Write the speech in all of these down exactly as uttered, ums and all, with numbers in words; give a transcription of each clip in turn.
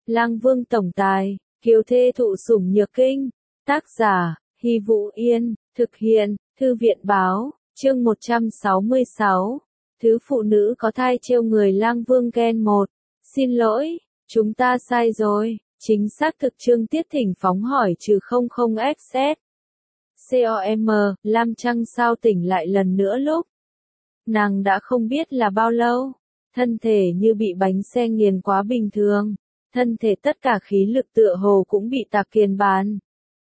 Lang Vương tổng tài, kiều thê thụ sủng nhược kinh. Tác giả, Hy Vũ Yên, thực hiện, Thư viện báo, chương một trăm sáu mươi sáu. Thứ phụ nữ có thai trêu người Lang Vương ghen một. Xin lỗi, chúng ta sai rồi, chính xác thực chương tiết thỉnh phóng hỏi trừ không không x s. com, Lam Trăng sao tỉnh lại lần nữa lúc. Nàng đã không biết là bao lâu, thân thể như bị bánh xe nghiền quá bình thường, thân thể tất cả khí lực tựa hồ cũng bị tạc kiền bán.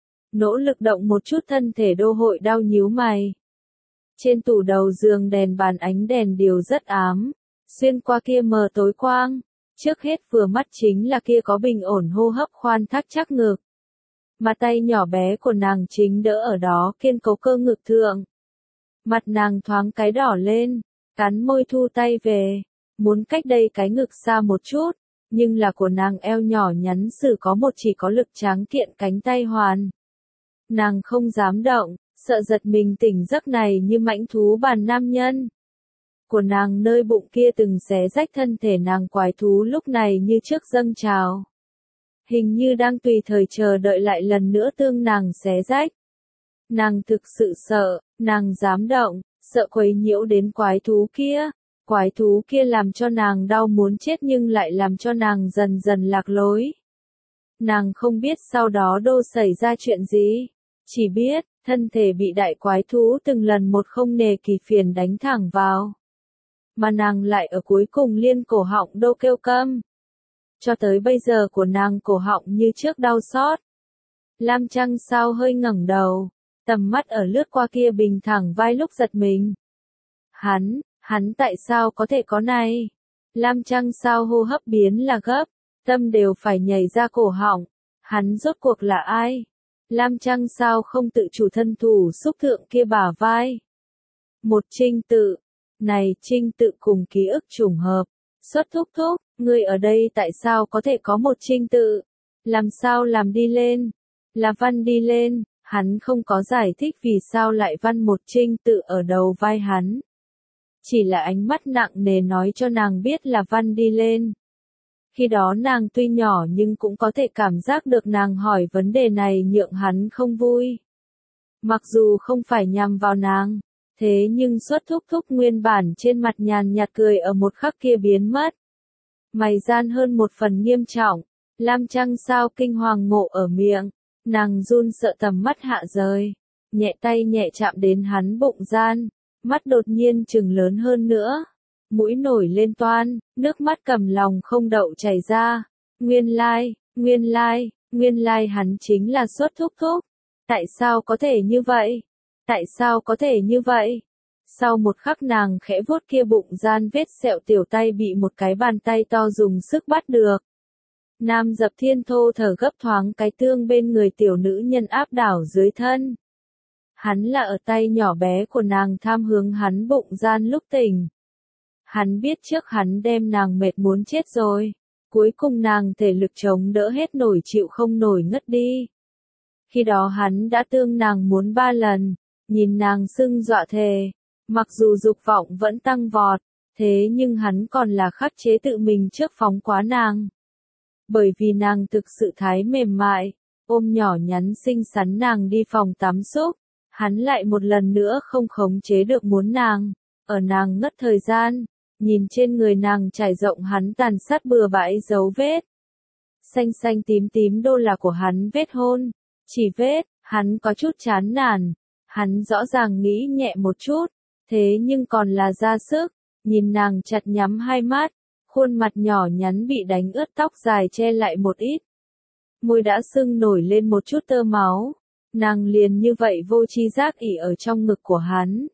Nỗ lực động một chút thân thể đô hội đau nhíu mày. Trên tủ đầu giường đèn bàn ánh đèn điều rất ám, xuyên qua kia mờ tối quang, trước hết vừa mắt chính là kia có bình ổn hô hấp khoan thắt chắc ngực. Mà tay nhỏ bé của nàng chính đỡ ở đó kiên cố cơ ngực thượng. Mặt nàng thoáng cái đỏ lên, cắn môi thu tay về, muốn cách đây cái ngực xa một chút, nhưng là của nàng eo nhỏ nhắn sử có một chỉ có lực tráng kiện cánh tay hoàn. Nàng không dám động, sợ giật mình tỉnh giấc này như mãnh thú bàn nam nhân. Của nàng nơi bụng kia từng xé rách thân thể nàng quái thú lúc này như trước dâng trào. Hình như đang tùy thời chờ đợi lại lần nữa tương nàng xé rách. Nàng thực sự sợ, nàng dám động, sợ quấy nhiễu đến quái thú kia. Quái thú kia làm cho nàng đau muốn chết nhưng lại làm cho nàng dần dần lạc lối. Nàng không biết sau đó đô xảy ra chuyện gì, chỉ biết, thân thể bị đại quái thú từng lần một không nề kỳ phiền đánh thẳng vào. Mà nàng lại ở cuối cùng liên cổ họng đô kêu câm. Cho tới bây giờ của nàng cổ họng như trước đau xót. Lam Trăng sao hơi ngẩng đầu, tầm mắt ở lướt qua kia bình thẳng vai lúc giật mình. Hắn, hắn tại sao có thể có này? Lam Trăng sao hô hấp biến là gấp, tâm đều phải nhảy ra cổ họng. Hắn rốt cuộc là ai? Lam Trăng sao không tự chủ thân thủ xúc thượng kia bả vai. Một trinh tự. Này trinh tự cùng ký ức trùng hợp. Xuất thúc thúc, ngươi ở đây tại sao có thể có một trinh tự? Làm sao làm đi lên? Là văn đi lên, hắn không có giải thích vì sao lại văn một trinh tự ở đầu vai hắn. Chỉ là ánh mắt nặng nề nói cho nàng biết là văn đi lên. Khi đó nàng tuy nhỏ nhưng cũng có thể cảm giác được nàng hỏi vấn đề này nhượng hắn không vui. Mặc dù không phải nhằm vào nàng, thế nhưng Xuất thúc thúc nguyên bản trên mặt nhàn nhạt cười ở một khắc kia biến mất. Mày gian hơn một phần nghiêm trọng, Lam Trăng sao kinh hoàng ngộ ở miệng, nàng run sợ tầm mắt hạ rời, nhẹ tay nhẹ chạm đến hắn bụng gian, mắt đột nhiên trừng lớn hơn nữa. Mũi nổi lên toan, nước mắt cầm lòng không đậu chảy ra. Nguyên lai, nguyên lai, nguyên lai hắn chính là Xuất thúc thúc. Tại sao có thể như vậy? Tại sao có thể như vậy? Sau một khắc nàng khẽ vuốt kia bụng gian vết sẹo tiểu tay bị một cái bàn tay to dùng sức bắt được. Nam Dập Thiên thô thở gấp thoáng cái tương bên người tiểu nữ nhân áp đảo dưới thân. Hắn là ở tay nhỏ bé của nàng tham hướng hắn bụng gian lúc tỉnh. Hắn biết trước hắn đem nàng mệt muốn chết rồi. Cuối cùng nàng thể lực chống đỡ hết nổi chịu không nổi ngất đi. Khi đó hắn đã tương nàng muốn ba lần, nhìn nàng sưng dọa thề. Mặc dù dục vọng vẫn tăng vọt, thế nhưng hắn còn là khắc chế tự mình trước phóng quá nàng. Bởi vì nàng thực sự thái mềm mại, ôm nhỏ nhắn xinh xắn nàng đi phòng tắm xúc, hắn lại một lần nữa không khống chế được muốn nàng, ở nàng ngất thời gian, nhìn trên người nàng trải rộng hắn tàn sát bừa bãi dấu vết. Xanh xanh tím tím đô là của hắn vết hôn, chỉ vết, hắn có chút chán nản, hắn rõ ràng nghĩ nhẹ một chút, thế nhưng còn là ra sức, nhìn nàng chặt nhắm hai mắt. Khuôn mặt nhỏ nhắn bị đánh ướt tóc dài che lại một ít. Môi đã sưng nổi lên một chút tơ máu. Nàng liền như vậy vô tri giác ỉ ở trong ngực của hắn.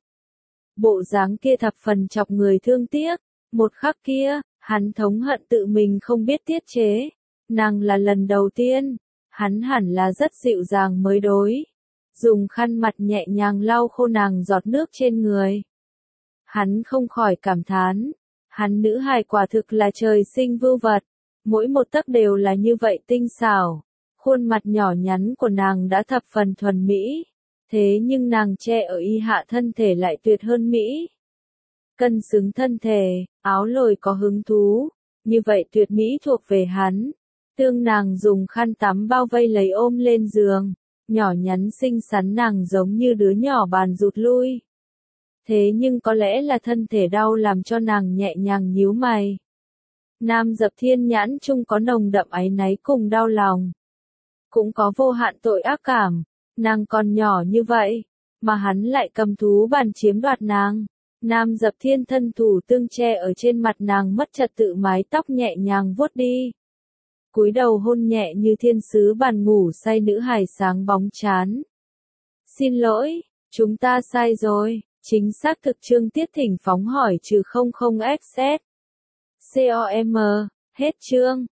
Bộ dáng kia thập phần chọc người thương tiếc. Một khắc kia, hắn thống hận tự mình không biết tiết chế. Nàng là lần đầu tiên. Hắn hẳn là rất dịu dàng mới đối. Dùng khăn mặt nhẹ nhàng lau khô nàng giọt nước trên người. Hắn không khỏi cảm thán. Hắn nữ hài quả thực là trời sinh vưu vật, mỗi một tấc đều là như vậy tinh xảo. Khuôn mặt nhỏ nhắn của nàng đã thập phần thuần mỹ, thế nhưng nàng che ở y hạ thân thể lại tuyệt hơn mỹ. Cân xứng thân thể, áo lồi có hứng thú, như vậy tuyệt mỹ thuộc về hắn. Tương nàng dùng khăn tắm bao vây lấy ôm lên giường, nhỏ nhắn xinh xắn nàng giống như đứa nhỏ bàn rụt lui. Thế nhưng có lẽ là thân thể đau làm cho nàng nhẹ nhàng nhíu mày. Nam Dập Thiên nhãn chung có nồng đậm áy náy cùng đau lòng. Cũng có vô hạn tội ác cảm, nàng còn nhỏ như vậy, mà hắn lại cầm thú bàn chiếm đoạt nàng. Nam Dập Thiên thân thủ tương che ở trên mặt nàng mất trật tự mái tóc nhẹ nhàng vuốt đi. Cúi đầu hôn nhẹ như thiên sứ bàn ngủ say nữ hài sáng bóng chán. Xin lỗi, chúng ta sai rồi, chính xác thực Trương Tiết Thỉnh phóng hỏi trừ không không ép ét. com, hết chương.